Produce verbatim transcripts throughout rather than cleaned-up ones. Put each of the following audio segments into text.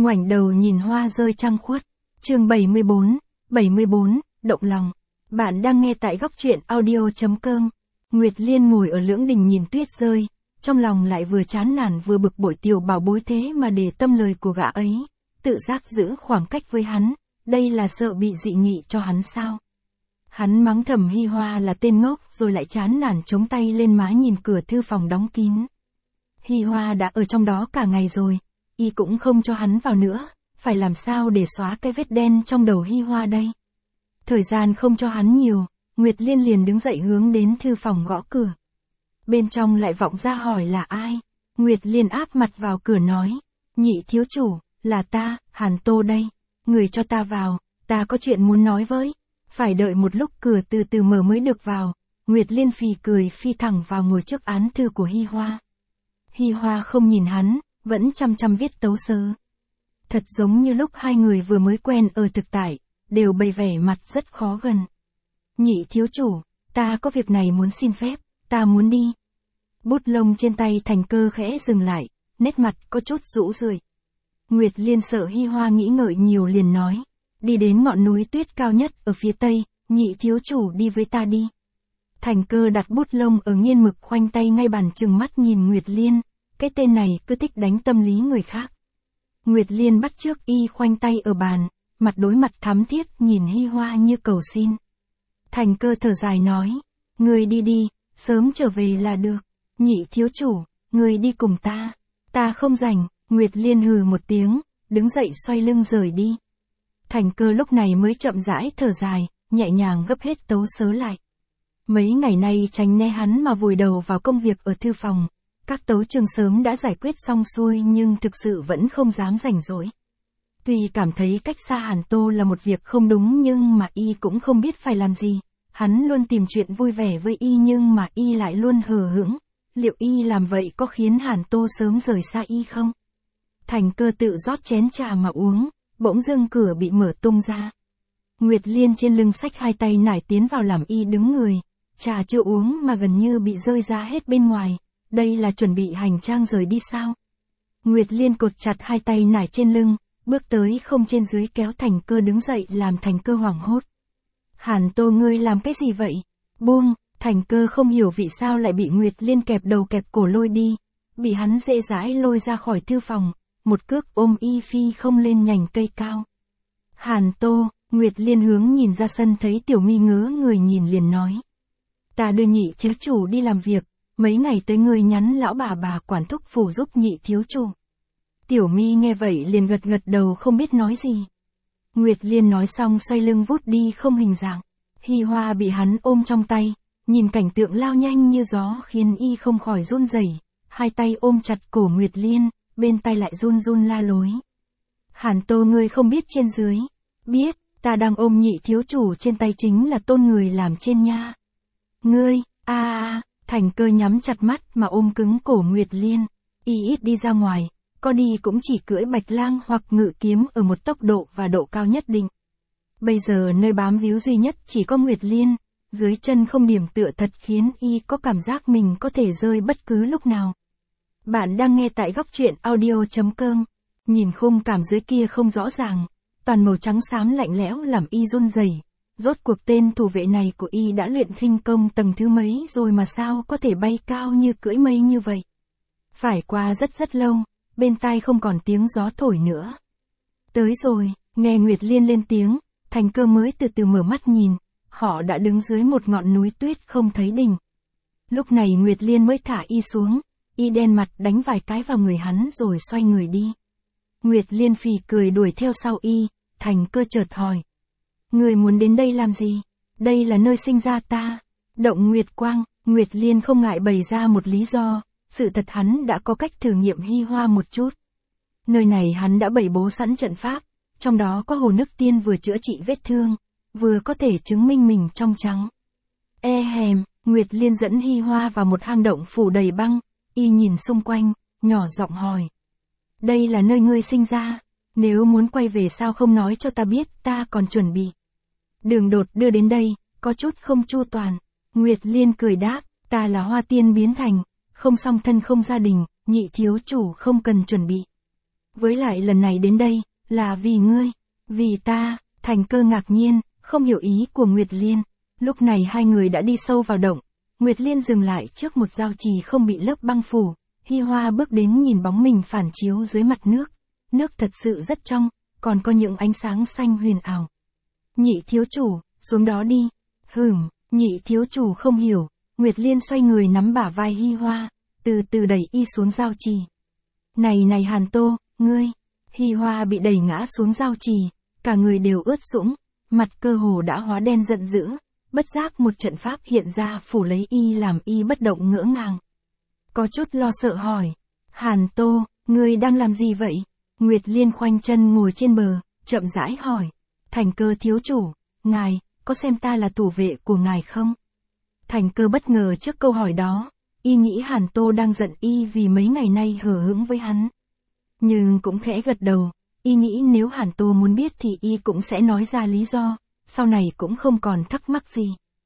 ngoảnh đầu nhìn hoa rơi trăng khuất. Chương bảy mươi bốn, bảy mươi bốn, động lòng. Bạn đang nghe tại góc truyện audio chấm com. Nguyệt Liên ngồi ở lưỡng đình nhìn tuyết rơi, trong lòng lại vừa chán nản vừa bực bội tiểu bảo bối thế mà để tâm lời của gã ấy, tự giác giữ khoảng cách với hắn, đây là sợ bị dị nghị cho hắn sao? Hắn mắng thầm Hi Hoa là tên ngốc rồi lại chán nản chống tay lên má nhìn cửa thư phòng đóng kín. Hi Hoa đã ở trong đó cả ngày rồi, y cũng không cho hắn vào nữa, phải làm sao để xóa cái vết đen trong đầu Hi Hoa đây? Thời gian không cho hắn nhiều, Nguyệt Liên liền đứng dậy hướng đến thư phòng gõ cửa. Bên trong lại vọng ra hỏi là ai? Nguyệt Liên áp mặt vào cửa nói, nhị thiếu chủ, là ta, Hàn Tô đây, người cho ta vào, ta có chuyện muốn nói với. Phải đợi một lúc cửa từ từ mở mới được vào, Nguyệt Liên phì cười phi thẳng vào ngồi trước án thư của Hi Hoa. Hi Hoa không nhìn hắn, vẫn chăm chăm viết tấu sớ. Thật giống như lúc hai người vừa mới quen ở thực tại, đều bày vẻ mặt rất khó gần. Nhị thiếu chủ, ta có việc này muốn xin phép, ta muốn đi. Bút lông trên tay Thành Cơ khẽ dừng lại, nét mặt có chút rũ rượi. Nguyệt Liên sợ Hi Hoa nghĩ ngợi nhiều liền nói, đi đến ngọn núi tuyết cao nhất ở phía tây, nhị thiếu chủ đi với ta đi. Thành Cơ đặt bút lông ở nghiên mực khoanh tay ngay bàn chừng mắt nhìn Nguyệt Liên, cái tên này cứ thích đánh tâm lý người khác. Nguyệt Liên bắt chước y khoanh tay ở bàn, mặt đối mặt thắm thiết nhìn Hi Hoa như cầu xin. Thành Cơ thở dài nói, người đi đi, sớm trở về là được. Nhị thiếu chủ, người đi cùng ta. Ta không rảnh. Nguyệt Liên hừ một tiếng, đứng dậy xoay lưng rời đi. Thành Cơ lúc này mới chậm rãi thở dài, nhẹ nhàng gấp hết tấu sớ lại. Mấy ngày nay tránh né hắn mà vùi đầu vào công việc ở thư phòng. Các tấu chương sớm đã giải quyết xong xuôi nhưng thực sự vẫn không dám rảnh rỗi. Tuy cảm thấy cách xa Hàn Tô là một việc không đúng nhưng mà y cũng không biết phải làm gì. Hắn luôn tìm chuyện vui vẻ với y nhưng mà y lại luôn hờ hững. Liệu y làm vậy có khiến Hàn Tô sớm rời xa y không? Thành Cơ tự rót chén trà mà uống, bỗng dưng cửa bị mở tung ra. Nguyệt Liên trên lưng xách hai tay nải tiến vào làm y đứng người, trà chưa uống mà gần như bị rơi ra hết bên ngoài, đây là chuẩn bị hành trang rời đi sao? Nguyệt Liên cột chặt hai tay nải trên lưng, bước tới không trên dưới kéo Thành Cơ đứng dậy làm Thành Cơ hoảng hốt. Hàn Tô ngươi làm cái gì vậy? Buông, Thành Cơ không hiểu vì sao lại bị Nguyệt Liên kẹp đầu kẹp cổ lôi đi, bị hắn dễ dãi lôi ra khỏi thư phòng. Một cước ôm y phi không lên nhành cây cao. Hàn Tô, Nguyệt Liên hướng nhìn ra sân thấy Tiểu Mi ngớ người nhìn liền nói. Ta đưa nhị thiếu chủ đi làm việc, mấy ngày tới ngươi nhắn lão bà bà quản thúc phủ giúp nhị thiếu chủ. Tiểu Mi nghe vậy liền gật gật đầu không biết nói gì. Nguyệt Liên nói xong xoay lưng vút đi không hình dạng. Hi Hoa bị hắn ôm trong tay, nhìn cảnh tượng lao nhanh như gió khiến y không khỏi run rẩy, hai tay ôm chặt cổ Nguyệt Liên. Bên tay lại run run la lối. Hàn Tô ngươi không biết trên dưới. Biết, ta đang ôm nhị thiếu chủ trên tay chính là tôn người làm trên nha. Ngươi, a a, Thành Cơ nhắm chặt mắt mà ôm cứng cổ Nguyệt Liên. Y ít đi ra ngoài, có đi cũng chỉ cưỡi bạch lang hoặc ngự kiếm ở một tốc độ và độ cao nhất định. Bây giờ nơi bám víu duy nhất chỉ có Nguyệt Liên, dưới chân không điểm tựa thật khiến y có cảm giác mình có thể rơi bất cứ lúc nào. Bạn đang nghe tại góc truyện audio chấm com. Nhìn khung cảm dưới kia không rõ ràng, toàn màu trắng xám lạnh lẽo làm y run rẩy. Rốt cuộc tên thủ vệ này của y đã luyện khinh công tầng thứ mấy rồi mà sao có thể bay cao như cưỡi mây như vậy. Phải qua rất rất lâu, bên tai không còn tiếng gió thổi nữa. Tới rồi, nghe Nguyệt Liên lên tiếng, Thành Cơ mới từ từ mở mắt nhìn, họ đã đứng dưới một ngọn núi tuyết không thấy đỉnh. Lúc này Nguyệt Liên mới thả y xuống. Y đen mặt đánh vài cái vào người hắn rồi xoay người đi. Nguyệt Liên phì cười đuổi theo sau y, Thành Cơ chợt hỏi. Người muốn đến đây làm gì? Đây là nơi sinh ra ta. Động Nguyệt Quang, Nguyệt Liên không ngại bày ra một lý do, sự thật hắn đã có cách thử nghiệm Hi Hoa một chút. Nơi này hắn đã bày bố sẵn trận pháp, trong đó có hồ nước tiên vừa chữa trị vết thương, vừa có thể chứng minh mình trong trắng. E hèm, Nguyệt Liên dẫn Hi Hoa vào một hang động phủ đầy băng. Y nhìn xung quanh, nhỏ giọng hỏi. Đây là nơi ngươi sinh ra, nếu muốn quay về sao không nói cho ta biết, ta còn chuẩn bị. Đường đột đưa đến đây, có chút không chu toàn. Nguyệt Liên cười đáp, ta là hoa tiên biến thành, không song thân không gia đình, nhị thiếu chủ không cần chuẩn bị. với lại lần này đến đây, là vì ngươi, vì ta, Thành Cơ ngạc nhiên, không hiểu ý của Nguyệt Liên. Lúc này hai người đã đi sâu vào động, Nguyệt Liên dừng lại trước một giao trì không bị lớp băng phủ, Hi Hoa bước đến nhìn bóng mình phản chiếu dưới mặt nước, nước thật sự rất trong, còn có những ánh sáng xanh huyền ảo. Nhị thiếu chủ, xuống đó đi. Hửm, nhị thiếu chủ không hiểu, Nguyệt Liên xoay người nắm bả vai Hi Hoa, từ từ đẩy y xuống giao trì. Này này Hàn Tô, ngươi, Hi Hoa bị đẩy ngã xuống giao trì, cả người đều ướt sũng, mặt cơ hồ đã hóa đen giận dữ, bất giác một trận pháp hiện ra phủ lấy y làm y bất động ngỡ ngàng. Có chút lo sợ hỏi, Hàn Tô, ngươi đang làm gì vậy? Nguyệt Liên khoanh chân ngồi trên bờ, chậm rãi hỏi, Thành Cơ thiếu chủ, ngài, có xem ta là thủ vệ của ngài không? Thành Cơ bất ngờ trước câu hỏi đó, y nghĩ Hàn Tô đang giận y vì mấy ngày nay hờ hững với hắn. Nhưng cũng khẽ gật đầu, y nghĩ nếu Hàn Tô muốn biết thì y cũng sẽ nói ra lý do, sau này cũng không còn thắc mắc gì.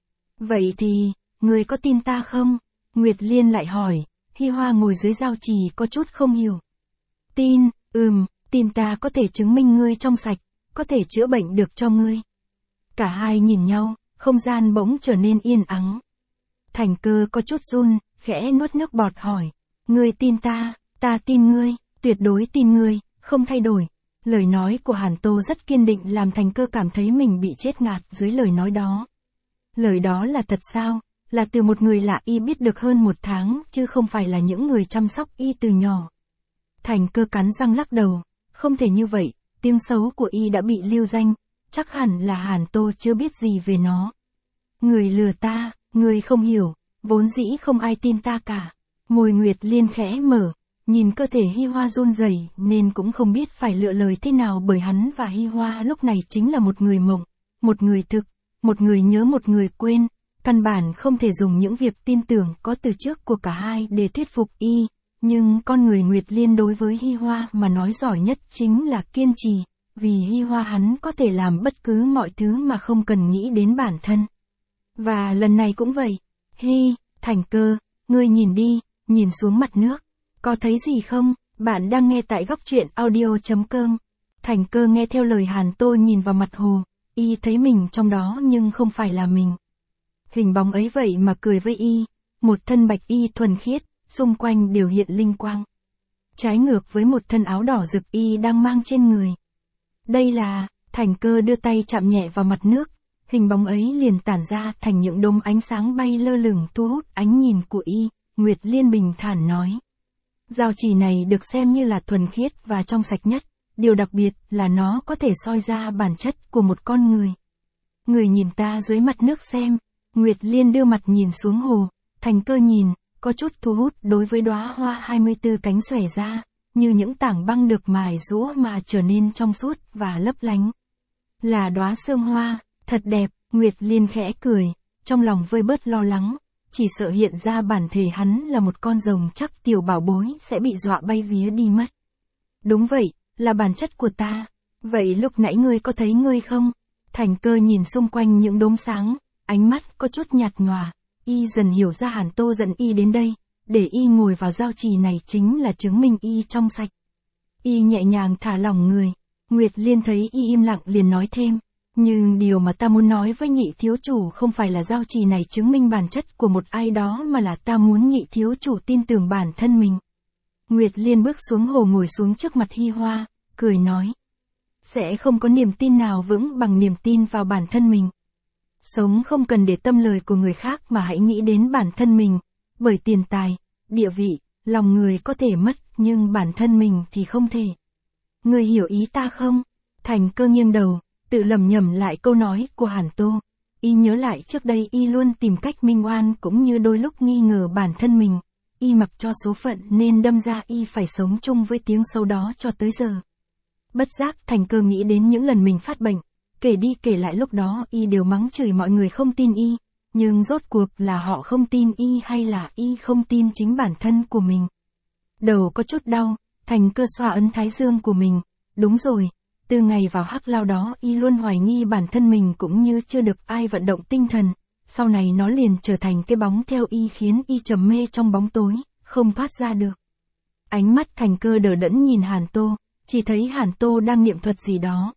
Vậy thì, người có tin ta không? Nguyệt Liên lại hỏi, Hi Hoa ngồi dưới giao trì có chút không hiểu. Tin, ừm, tin ta có thể chứng minh ngươi trong sạch, có thể chữa bệnh được cho ngươi. Cả hai nhìn nhau, không gian bỗng trở nên yên ắng. Thành Cơ có chút run, khẽ nuốt nước bọt hỏi, ngươi tin ta, ta tin ngươi, tuyệt đối tin ngươi, không thay đổi. Lời nói của Hàn Tô rất kiên định làm Thành Cơ cảm thấy mình bị chết ngạt dưới lời nói đó. Lời đó là thật sao, là từ một người lạ y biết được hơn một tháng, chứ không phải là những người chăm sóc y từ nhỏ. Thành Cơ cắn răng lắc đầu, không thể như vậy, tiếng xấu của y đã bị lưu danh, chắc hẳn là Hàn Tô chưa biết gì về nó. Người lừa ta, người không hiểu, vốn dĩ không ai tin ta cả. Môi Nguyệt Liên khẽ mở, nhìn cơ thể Hi Hoa run rẩy nên cũng không biết phải lựa lời thế nào bởi hắn và Hi Hoa lúc này chính là một người mộng, một người thực, một người nhớ một người quên, căn bản không thể dùng những việc tin tưởng có từ trước của cả hai để thuyết phục y, nhưng con người Nguyệt Liên đối với Hi Hoa mà nói giỏi nhất chính là kiên trì, vì Hi Hoa hắn có thể làm bất cứ mọi thứ mà không cần nghĩ đến bản thân. Và lần này cũng vậy, Hi, Thành Cơ, ngươi nhìn đi, nhìn xuống mặt nước. Có thấy gì không? Bạn đang nghe tại góc truyện audio chấm com. Thành Cơ nghe theo lời Hàn Tô nhìn vào mặt hồ, y thấy mình trong đó nhưng không phải là mình. Hình bóng ấy vậy mà cười với y, một thân bạch y thuần khiết, xung quanh đều hiện linh quang. Trái ngược với một thân áo đỏ rực y đang mang trên người. Đây là, Thành Cơ đưa tay chạm nhẹ vào mặt nước, hình bóng ấy liền tản ra thành những đốm ánh sáng bay lơ lửng thu hút ánh nhìn của y, Nguyệt Liên bình thản nói. Giao trì này được xem như là thuần khiết và trong sạch nhất, điều đặc biệt là nó có thể soi ra bản chất của một con người. Người nhìn ta dưới mặt nước xem, Nguyệt Liên đưa mặt nhìn xuống hồ, Thành Cơ nhìn, có chút thu hút đối với đóa hoa hai mươi tư cánh xòe ra, như những tảng băng được mài rũa mà trở nên trong suốt và lấp lánh. Là đóa sương hoa, thật đẹp, Nguyệt Liên khẽ cười, trong lòng vơi bớt lo lắng. Chỉ sợ hiện ra bản thể hắn là một con rồng chắc tiểu bảo bối sẽ bị dọa bay vía đi mất. Đúng vậy, là bản chất của ta. Vậy lúc nãy ngươi có thấy ngươi không? Thành Cơ nhìn xung quanh những đốm sáng, ánh mắt có chút nhạt nhòa, y dần hiểu ra Hàn Tô dẫn y đến đây, để y ngồi vào giao trì này chính là chứng minh y trong sạch. Y nhẹ nhàng thả lỏng người, Nguyệt Liên thấy y im lặng liền nói thêm. Nhưng điều mà ta muốn nói với nhị thiếu chủ không phải là giao trì này chứng minh bản chất của một ai đó mà là ta muốn nhị thiếu chủ tin tưởng bản thân mình. Nguyệt Liên bước xuống hồ ngồi xuống trước mặt Hi Hoa, cười nói. Sẽ không có niềm tin nào vững bằng niềm tin vào bản thân mình. Sống không cần để tâm lời của người khác mà hãy nghĩ đến bản thân mình, bởi tiền tài, địa vị, lòng người có thể mất nhưng bản thân mình thì không thể. Người hiểu ý ta không? Thành Cơ nghiêng đầu. Tự lầm nhầm lại câu nói của Hàn Tô, y nhớ lại trước đây y luôn tìm cách minh oan cũng như đôi lúc nghi ngờ bản thân mình, y mặc cho số phận nên đâm ra y phải sống chung với tiếng xấu đó cho tới giờ. Bất giác Thành Cơ nghĩ đến những lần mình phát bệnh, kể đi kể lại lúc đó y đều mắng chửi mọi người không tin y, nhưng rốt cuộc là họ không tin y hay là y không tin chính bản thân của mình. Đầu có chút đau, Thành Cơ xoa ấn thái dương của mình, đúng rồi. Từ ngày vào hắc lao đó y luôn hoài nghi bản thân mình cũng như chưa được ai vận động tinh thần, sau này nó liền trở thành cái bóng theo y khiến y trầm mê trong bóng tối, không thoát ra được. Ánh mắt Thành Cơ đờ đẫn nhìn Hàn Tô, chỉ thấy Hàn Tô đang niệm thuật gì đó.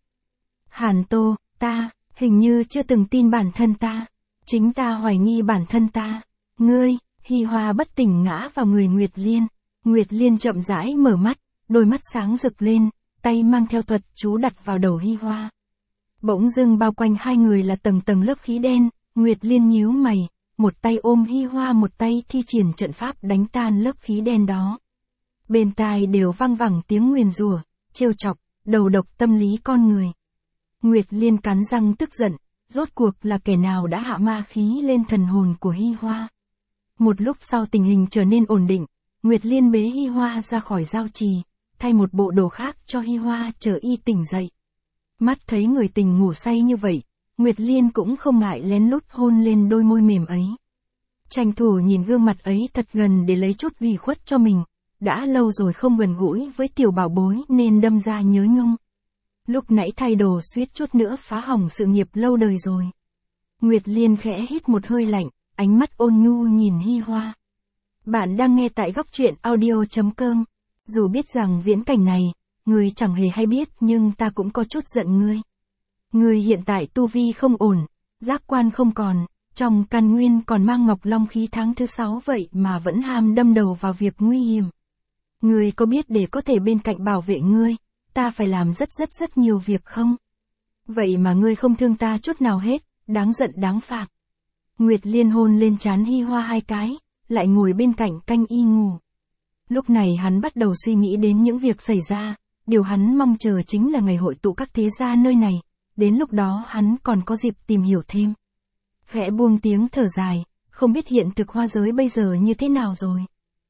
Hàn Tô, ta, hình như chưa từng tin bản thân ta. Chính ta hoài nghi bản thân ta. Ngươi, Hi Hoa bất tỉnh ngã vào người Nguyệt Liên. Nguyệt Liên chậm rãi mở mắt, đôi mắt sáng rực lên, tay mang theo thuật chú đặt vào đầu Hi Hoa. Bỗng dưng bao quanh hai người là tầng tầng lớp khí đen, Nguyệt Liên nhíu mày, một tay ôm Hi Hoa, một tay thi triển trận pháp đánh tan lớp khí đen đó. Bên tai đều vang vẳng tiếng nguyền rủa, trêu chọc, đầu độc tâm lý con người. Nguyệt Liên cắn răng tức giận, rốt cuộc là kẻ nào đã hạ ma khí lên thần hồn của Hi Hoa. Một lúc sau tình hình trở nên ổn định, Nguyệt Liên bế Hi Hoa ra khỏi giao trì, thay một bộ đồ khác cho Hi Hoa chờ y tỉnh dậy. Mắt thấy người tình ngủ say như vậy, Nguyệt Liên cũng không ngại lén lút hôn lên đôi môi mềm ấy. Tranh thủ nhìn gương mặt ấy thật gần để lấy chút ủy khuất cho mình, đã lâu rồi không gần gũi với tiểu bảo bối nên đâm ra nhớ nhung. Lúc nãy thay đồ suýt chút nữa phá hỏng sự nghiệp lâu đời rồi. Nguyệt Liên khẽ hít một hơi lạnh, ánh mắt ôn nhu nhìn Hi Hoa. Bạn đang nghe tại góc truyện audio chấm com. Dù biết rằng viễn cảnh này, ngươi chẳng hề hay biết nhưng ta cũng có chút giận ngươi. Ngươi hiện tại tu vi không ổn, giác quan không còn, trong căn nguyên còn mang ngọc long khí tháng thứ sáu vậy mà vẫn ham đâm đầu vào việc nguy hiểm. Ngươi có biết để có thể bên cạnh bảo vệ ngươi, ta phải làm rất rất rất nhiều việc không? Vậy mà ngươi không thương ta chút nào hết, đáng giận đáng phạt. Nguyệt Liên hôn lên trán Hi Hoa hai cái, lại ngồi bên cạnh canh y ngủ. Lúc này hắn bắt đầu suy nghĩ đến những việc xảy ra, điều hắn mong chờ chính là ngày hội tụ các thế gia nơi này, đến lúc đó hắn còn có dịp tìm hiểu thêm. Khẽ buông tiếng thở dài, không biết hiện thực hoa giới bây giờ như thế nào rồi.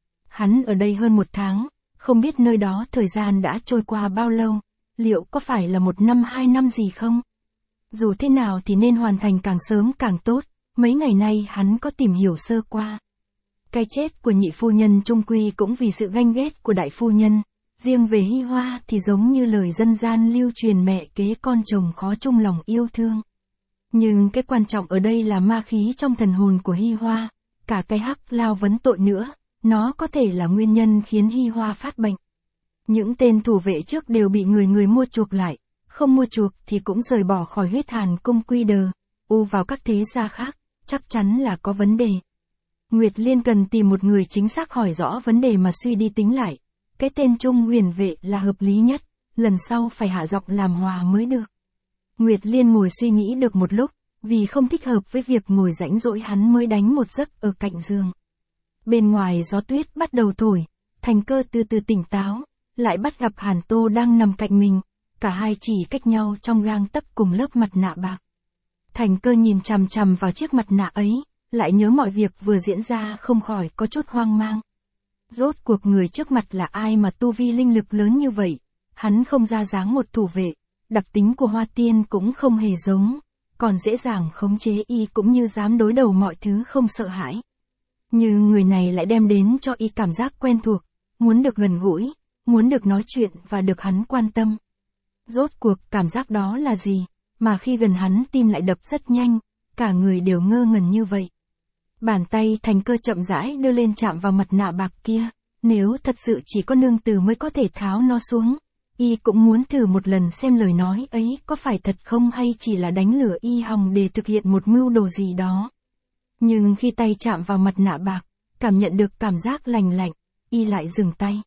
Hắn ở đây hơn một tháng, không biết nơi đó thời gian đã trôi qua bao lâu, liệu có phải là một năm hai năm gì không? Dù thế nào thì nên hoàn thành càng sớm càng tốt, mấy ngày nay hắn có tìm hiểu sơ qua. Cái chết của nhị phu nhân chung quy cũng vì sự ganh ghét của đại phu nhân, riêng về Hi Hoa thì giống như lời dân gian lưu truyền mẹ kế con chồng khó chung lòng yêu thương. Nhưng cái quan trọng ở đây là ma khí trong thần hồn của Hi Hoa, cả cái hắc lao vấn tội nữa, nó có thể là nguyên nhân khiến Hi Hoa phát bệnh. Những tên thủ vệ trước đều bị người người mua chuộc lại, không mua chuộc thì cũng rời bỏ khỏi huyết hàn cung quy đờ, u vào các thế gia khác, chắc chắn là có vấn đề. Nguyệt Liên cần tìm một người chính xác hỏi rõ vấn đề mà suy đi tính lại. Cái tên Trung Huyền Vệ là hợp lý nhất, lần sau phải hạ giọng làm hòa mới được. Nguyệt Liên ngồi suy nghĩ được một lúc, vì không thích hợp với việc ngồi rãnh rỗi hắn mới đánh một giấc ở cạnh giường. Bên ngoài gió tuyết bắt đầu thổi, Thành Cơ từ từ tỉnh táo, lại bắt gặp Hàn Tô đang nằm cạnh mình, cả hai chỉ cách nhau trong gang tấc cùng lớp mặt nạ bạc. Thành Cơ nhìn chằm chằm vào chiếc mặt nạ ấy, lại nhớ mọi việc vừa diễn ra không khỏi có chút hoang mang. Rốt cuộc người trước mặt là ai mà tu vi linh lực lớn như vậy, hắn không ra dáng một thủ vệ, đặc tính của Hoa Tiên cũng không hề giống, còn dễ dàng khống chế y cũng như dám đối đầu mọi thứ không sợ hãi. Nhưng người này lại đem đến cho y cảm giác quen thuộc, muốn được gần gũi, muốn được nói chuyện và được hắn quan tâm. Rốt cuộc cảm giác đó là gì, mà khi gần hắn tim lại đập rất nhanh, cả người đều ngơ ngẩn như vậy. Bàn tay Thành Cơ chậm rãi đưa lên chạm vào mặt nạ bạc kia, nếu thật sự chỉ có nương tử mới có thể tháo nó xuống, y cũng muốn thử một lần xem lời nói ấy có phải thật không hay chỉ là đánh lửa y hòng để thực hiện một mưu đồ gì đó. Nhưng khi tay chạm vào mặt nạ bạc, cảm nhận được cảm giác lành lạnh, y lại dừng tay.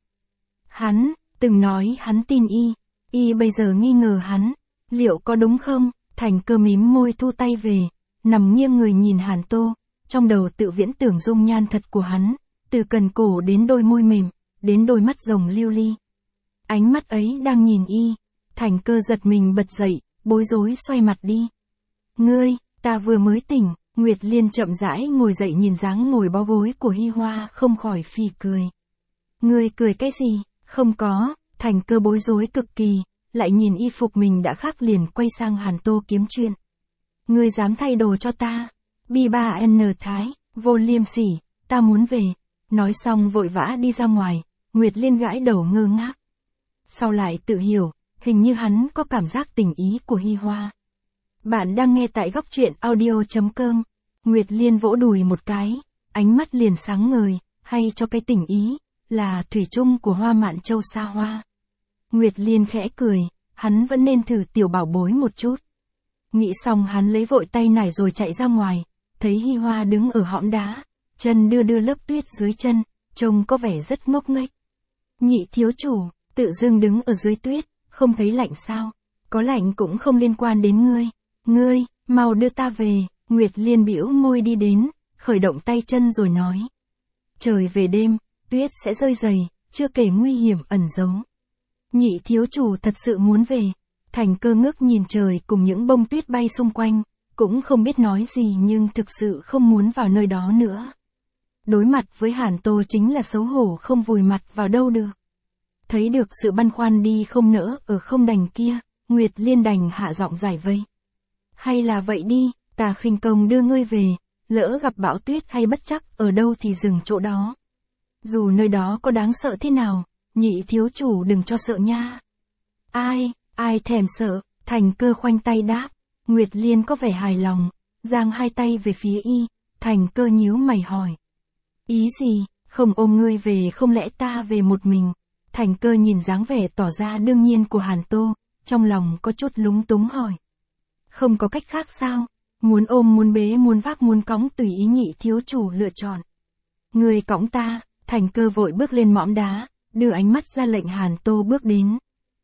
Hắn, từng nói hắn tin y, y bây giờ nghi ngờ hắn, liệu có đúng không? Thành Cơ mím môi thu tay về, nằm nghiêng người nhìn Hàn Tô, trong đầu tự viễn tưởng dung nhan thật của hắn, từ cần cổ đến đôi môi mềm, đến đôi mắt rồng lưu ly. Ánh mắt ấy đang nhìn y, Thành Cơ giật mình bật dậy, bối rối xoay mặt đi. Ngươi, ta vừa mới tỉnh. Nguyệt Liên chậm rãi ngồi dậy nhìn dáng ngồi bó gối của Hi Hoa không khỏi phì cười. Ngươi cười cái gì? Không có. Thành Cơ bối rối cực kỳ, lại nhìn y phục mình đã khác liền quay sang Hàn Tô kiếm chuyện. Ngươi dám thay đồ cho ta? Bi ba N Thái, vô liêm sỉ, ta muốn về. Nói xong vội vã đi ra ngoài, Nguyệt Liên gãi đầu ngơ ngác. Sau lại tự hiểu, hình như hắn có cảm giác tình ý của Hi Hoa. Bạn đang nghe tại góc truyện audio chấm com. Nguyệt Liên vỗ đùi một cái, ánh mắt liền sáng ngời, hay cho cái tình ý, là thủy chung của Hoa Mạn Châu xa hoa. Nguyệt Liên khẽ cười, hắn vẫn nên thử tiểu bảo bối một chút. Nghĩ xong hắn lấy vội tay nải rồi chạy ra ngoài, thấy Hi Hoa đứng ở hõm đá, chân đưa đưa lớp tuyết dưới chân, trông có vẻ rất ngốc nghếch. Nhị thiếu chủ, tự dưng đứng ở dưới tuyết, không thấy lạnh sao? Có lạnh cũng không liên quan đến ngươi. Ngươi, mau đưa ta về. Nguyệt Liên bĩu môi đi đến, khởi động tay chân rồi nói. Trời về đêm, tuyết sẽ rơi dày, chưa kể nguy hiểm ẩn giấu. Nhị thiếu chủ thật sự muốn về. Thành Cơ ngước nhìn trời cùng những bông tuyết bay xung quanh, cũng không biết nói gì nhưng thực sự không muốn vào nơi đó nữa. Đối mặt với Hàn Tô chính là xấu hổ không vùi mặt vào đâu được. Thấy được sự băn khoăn đi không nỡ ở không đành kia, Nguyệt Liên đành hạ giọng giải vây. Hay là vậy đi, ta khinh công đưa ngươi về, lỡ gặp bão tuyết hay bất trắc ở đâu thì dừng chỗ đó. Dù nơi đó có đáng sợ thế nào, nhị thiếu chủ đừng cho sợ nha. Ai, ai thèm sợ, Thành Cơ khoanh tay đáp. Nguyệt Liên có vẻ hài lòng, giang hai tay về phía y, Thành Cơ nhíu mày hỏi. Ý gì, không ôm ngươi về không lẽ ta về một mình? Thành Cơ nhìn dáng vẻ tỏ ra đương nhiên của Hàn Tô, trong lòng có chút lúng túng hỏi. Không có cách khác sao? Muốn ôm muốn bế muốn vác muốn cõng tùy ý nhị thiếu chủ lựa chọn. Ngươi cõng ta, Thành Cơ vội bước lên mõm đá, đưa ánh mắt ra lệnh Hàn Tô bước đến.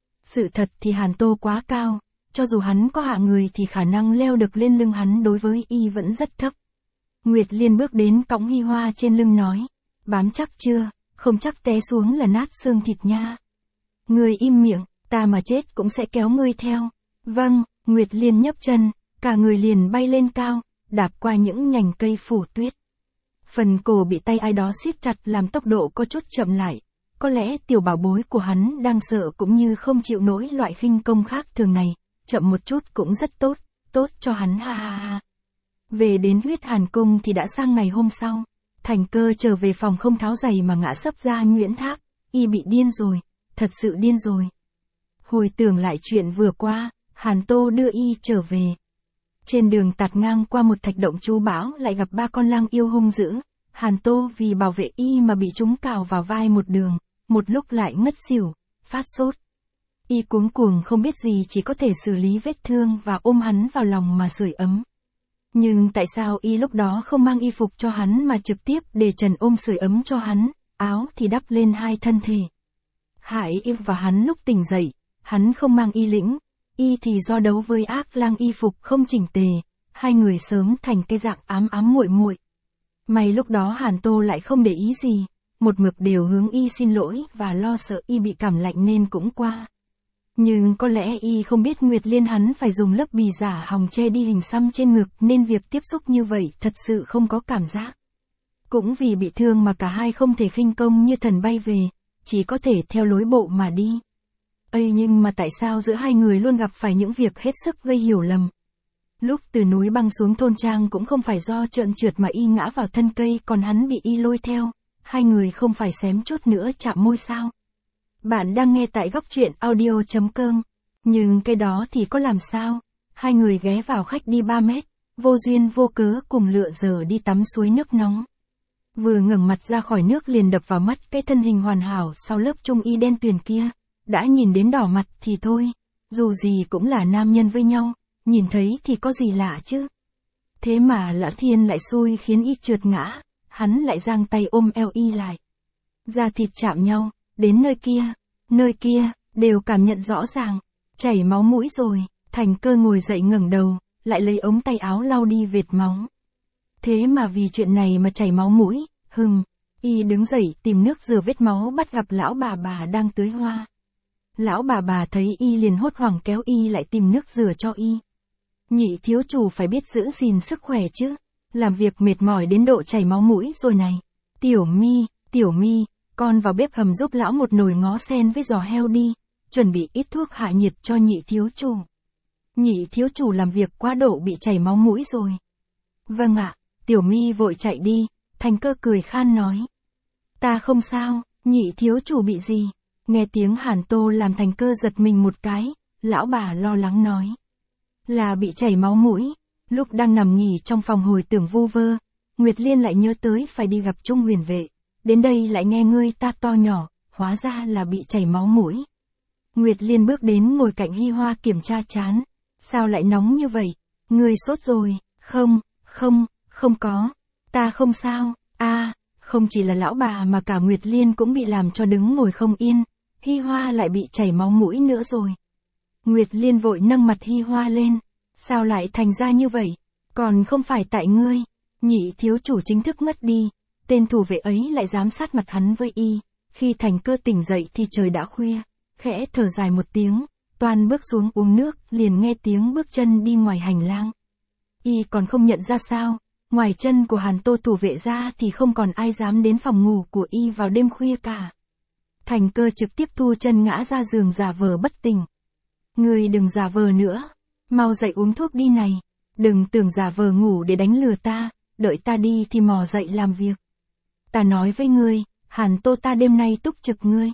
Sự thật thì Hàn Tô quá cao, cho dù hắn có hạ người thì khả năng leo được lên lưng hắn đối với y vẫn rất thấp. Nguyệt Liên bước đến cõng Hi Hoa trên lưng nói, bám chắc chưa, không chắc té xuống là nát xương thịt nha. Ngươi im miệng, ta mà chết cũng sẽ kéo ngươi theo. Vâng, Nguyệt Liên nhấp chân, cả người liền bay lên cao, đạp qua những nhành cây phủ tuyết. Phần cổ bị tay ai đó siết chặt làm tốc độ có chút chậm lại. Có lẽ tiểu bảo bối của hắn đang sợ cũng như không chịu nổi loại khinh công khác thường này, chậm một chút cũng rất tốt, tốt cho hắn ha ha ha. Về đến Huyết Hàn Cung thì đã sang ngày hôm sau, Thành Cơ trở về phòng không tháo giày mà ngã sấp ra Nguyễn Tháp, y bị điên rồi, thật sự điên rồi. Hồi tưởng lại chuyện vừa qua, Hàn Tô đưa y trở về. Trên đường tạt ngang qua một thạch động chú bão lại gặp ba con lang yêu hung dữ, Hàn Tô vì bảo vệ y mà bị chúng cào vào vai một đường, một lúc lại ngất xỉu, phát sốt. Y cuống cuồng không biết gì chỉ có thể xử lý vết thương và ôm hắn vào lòng mà sưởi ấm. Nhưng tại sao y lúc đó không mang y phục cho hắn mà trực tiếp để trần ôm sưởi ấm cho hắn, áo thì đắp lên hai thân thể. Hại y và hắn lúc tỉnh dậy, hắn không mang y lĩnh, y thì do đấu với ác lang y phục không chỉnh tề, hai người sớm thành cái dạng ám ám muội muội. May lúc đó Hàn Tô lại không để ý gì, một mực đều hướng y xin lỗi và lo sợ y bị cảm lạnh nên cũng qua. Nhưng có lẽ y không biết Nguyệt Liên hắn phải dùng lớp bì giả hòng che đi hình xăm trên ngực nên việc tiếp xúc như vậy thật sự không có cảm giác. Cũng vì bị thương mà cả hai không thể khinh công như thần bay về, chỉ có thể theo lối bộ mà đi. Ây nhưng mà tại sao giữa hai người luôn gặp phải những việc hết sức gây hiểu lầm? Lúc từ núi băng xuống thôn trang cũng không phải do trơn trượt mà y ngã vào thân cây còn hắn bị y lôi theo, hai người không phải xém chút nữa chạm môi sao? Bạn đang nghe tại góc truyện audio chấm com. Nhưng cái đó thì có làm sao? Hai người ghé vào khách đi ba mét, vô duyên vô cớ cùng lựa giờ đi tắm suối nước nóng. Vừa ngẩng mặt ra khỏi nước liền đập vào mắt cái thân hình hoàn hảo sau lớp trung y đen tuyền kia. Đã nhìn đến đỏ mặt thì thôi, dù gì cũng là nam nhân với nhau, nhìn thấy thì có gì lạ chứ. Thế mà Lã Thiên lại xui khiến y trượt ngã, hắn lại giang tay ôm eo y lại. Da thịt chạm nhau, đến nơi kia, nơi kia, đều cảm nhận rõ ràng, chảy máu mũi rồi, Thành Cơ ngồi dậy ngẩng đầu, lại lấy ống tay áo lau đi vệt máu. Thế mà vì chuyện này mà chảy máu mũi, hừm, y đứng dậy tìm nước rửa vết máu bắt gặp lão bà bà đang tưới hoa. Lão bà bà thấy y liền hốt hoảng kéo y lại tìm nước rửa cho y. Nhị thiếu chủ phải biết giữ gìn sức khỏe chứ, làm việc mệt mỏi đến độ chảy máu mũi rồi này. Tiểu Mi, Tiểu Mi, con vào bếp hầm giúp lão một nồi ngó sen với giò heo đi, chuẩn bị ít thuốc hạ nhiệt cho nhị thiếu chủ. Nhị thiếu chủ làm việc quá độ bị chảy máu mũi rồi. Vâng ạ, Tiểu Mi vội chạy đi, Thành Cơ cười khan nói. Ta không sao, nhị thiếu chủ bị gì? Nghe tiếng Hàn Tô làm Thành Cơ giật mình một cái, lão bà lo lắng nói. Là bị chảy máu mũi. Lúc đang nằm nghỉ trong phòng hồi tưởng vu vơ, Nguyệt Liên lại nhớ tới phải đi gặp Trung Huyền vệ. Đến đây lại nghe ngươi ta to nhỏ, hóa ra là bị chảy máu mũi. Nguyệt Liên bước đến ngồi cạnh Hi Hoa kiểm tra trán. Sao lại nóng như vậy? Ngươi sốt rồi? Không, không, không có. Ta không sao. A, không chỉ là lão bà mà cả Nguyệt Liên cũng bị làm cho đứng ngồi không yên. Hi Hoa lại bị chảy máu mũi nữa rồi. Nguyệt Liên vội nâng mặt Hi Hoa lên. Sao lại thành ra như vậy? Còn không phải tại ngươi. Nhị thiếu chủ chính thức mất đi. Tên thủ vệ ấy lại dám sát mặt hắn với y. Khi Thành Cơ tỉnh dậy thì trời đã khuya. Khẽ thở dài một tiếng. Toan bước xuống uống nước, liền nghe tiếng bước chân đi ngoài hành lang. Y còn không nhận ra sao. Ngoài chân của Hàn Tô thủ vệ ra thì không còn ai dám đến phòng ngủ của y vào đêm khuya cả. Thành Cơ trực tiếp thu chân ngã ra giường giả vờ bất tỉnh. Ngươi đừng giả vờ nữa. Mau dậy uống thuốc đi này. Đừng tưởng giả vờ ngủ để đánh lừa ta. Đợi ta đi thì mò dậy làm việc. Ta nói với ngươi, Hàn Tô ta đêm nay túc trực ngươi.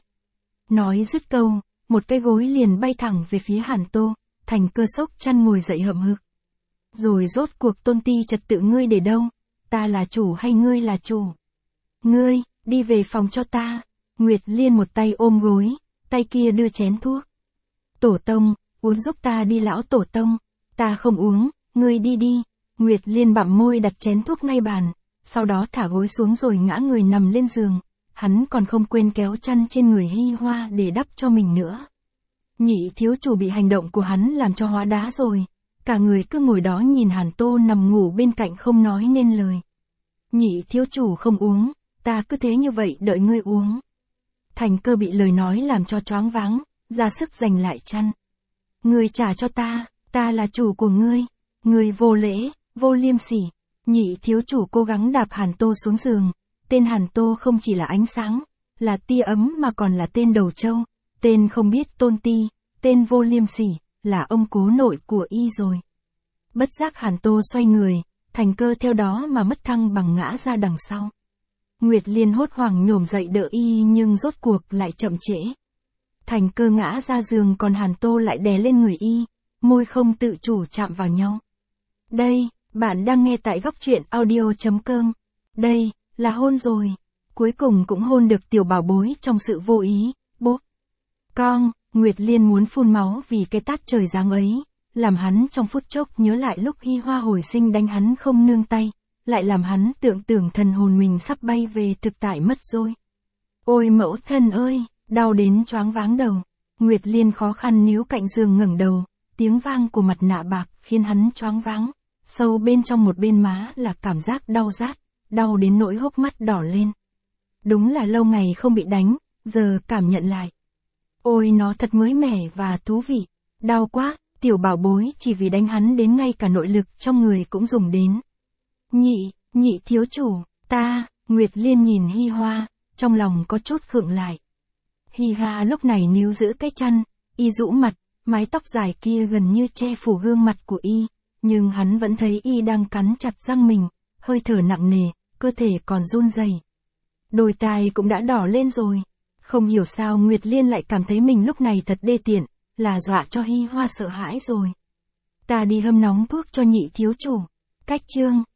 Nói dứt câu, một cái gối liền bay thẳng về phía Hàn Tô. Thành Cơ sốc chăn ngồi dậy hậm hực. Rồi rốt cuộc tôn ti trật tự ngươi để đâu? Ta là chủ hay ngươi là chủ? Ngươi, đi về phòng cho ta. Nguyệt Liên một tay ôm gối, tay kia đưa chén thuốc. Tổ tông, uống giúp ta đi lão tổ tông. Ta không uống, ngươi đi đi. Nguyệt Liên bặm môi đặt chén thuốc ngay bàn, sau đó thả gối xuống rồi ngã người nằm lên giường. Hắn còn không quên kéo chăn trên người Hi Hoa để đắp cho mình nữa. Nhị thiếu chủ bị hành động của hắn làm cho hóa đá rồi. Cả người cứ ngồi đó nhìn Hàn Tô nằm ngủ bên cạnh không nói nên lời. Nhị thiếu chủ không uống, ta cứ thế như vậy đợi ngươi uống. Thành Cơ bị lời nói làm cho choáng váng, ra sức giành lại chăn. Ngươi trả cho ta, ta là chủ của ngươi. Ngươi vô lễ, vô liêm sỉ. Nhị thiếu chủ cố gắng đạp Hàn Tô xuống giường. Tên Hàn Tô không chỉ là ánh sáng, là tia ấm mà còn là tên đầu trâu, tên không biết tôn ti, tên vô liêm sỉ, là ông cố nội của y rồi. Bất giác Hàn Tô xoay người, Thành Cơ theo đó mà mất thăng bằng ngã ra đằng sau. Nguyệt Liên hốt hoảng nhổm dậy đỡ y nhưng rốt cuộc lại chậm trễ. Thành Cơ ngã ra giường còn Hàn Tô lại đè lên người y, môi không tự chủ chạm vào nhau. Đây, bạn đang nghe tại góc truyện audio chấm com. Đây, là hôn rồi. Cuối cùng cũng hôn được tiểu bảo bối trong sự vô ý. Bốp. Con, Nguyệt Liên muốn phun máu vì cái tát trời giáng ấy, làm hắn trong phút chốc nhớ lại lúc Hi Hoa hồi sinh đánh hắn không nương tay, lại làm hắn tưởng tưởng thần hồn mình sắp bay về thực tại mất rồi. Ôi mẫu thân ơi, đau đến choáng váng đầu. Nguyệt Liên khó khăn níu cạnh giường ngẩng đầu, tiếng vang của mặt nạ bạc khiến hắn choáng váng. Sâu bên trong một bên má là cảm giác đau rát, đau đến nỗi hốc mắt đỏ lên. Đúng là lâu ngày không bị đánh, giờ cảm nhận lại. Ôi nó thật mới mẻ và thú vị. Đau quá, tiểu bảo bối chỉ vì đánh hắn đến ngay cả nội lực trong người cũng dùng đến. Nhị, nhị thiếu chủ, ta, Nguyệt Liên nhìn Hi Hoa, trong lòng có chút khựng lại. Hi Hoa lúc này níu giữ cái chăn, y rũ mặt, mái tóc dài kia gần như che phủ gương mặt của y, nhưng hắn vẫn thấy y đang cắn chặt răng mình, hơi thở nặng nề, cơ thể còn run rẩy. Đôi tai cũng đã đỏ lên rồi. Không hiểu sao Nguyệt Liên lại cảm thấy mình lúc này thật đê tiện, là dọa cho Hi Hoa sợ hãi rồi. Ta đi hâm nóng thuốc cho nhị thiếu chủ. Cách chương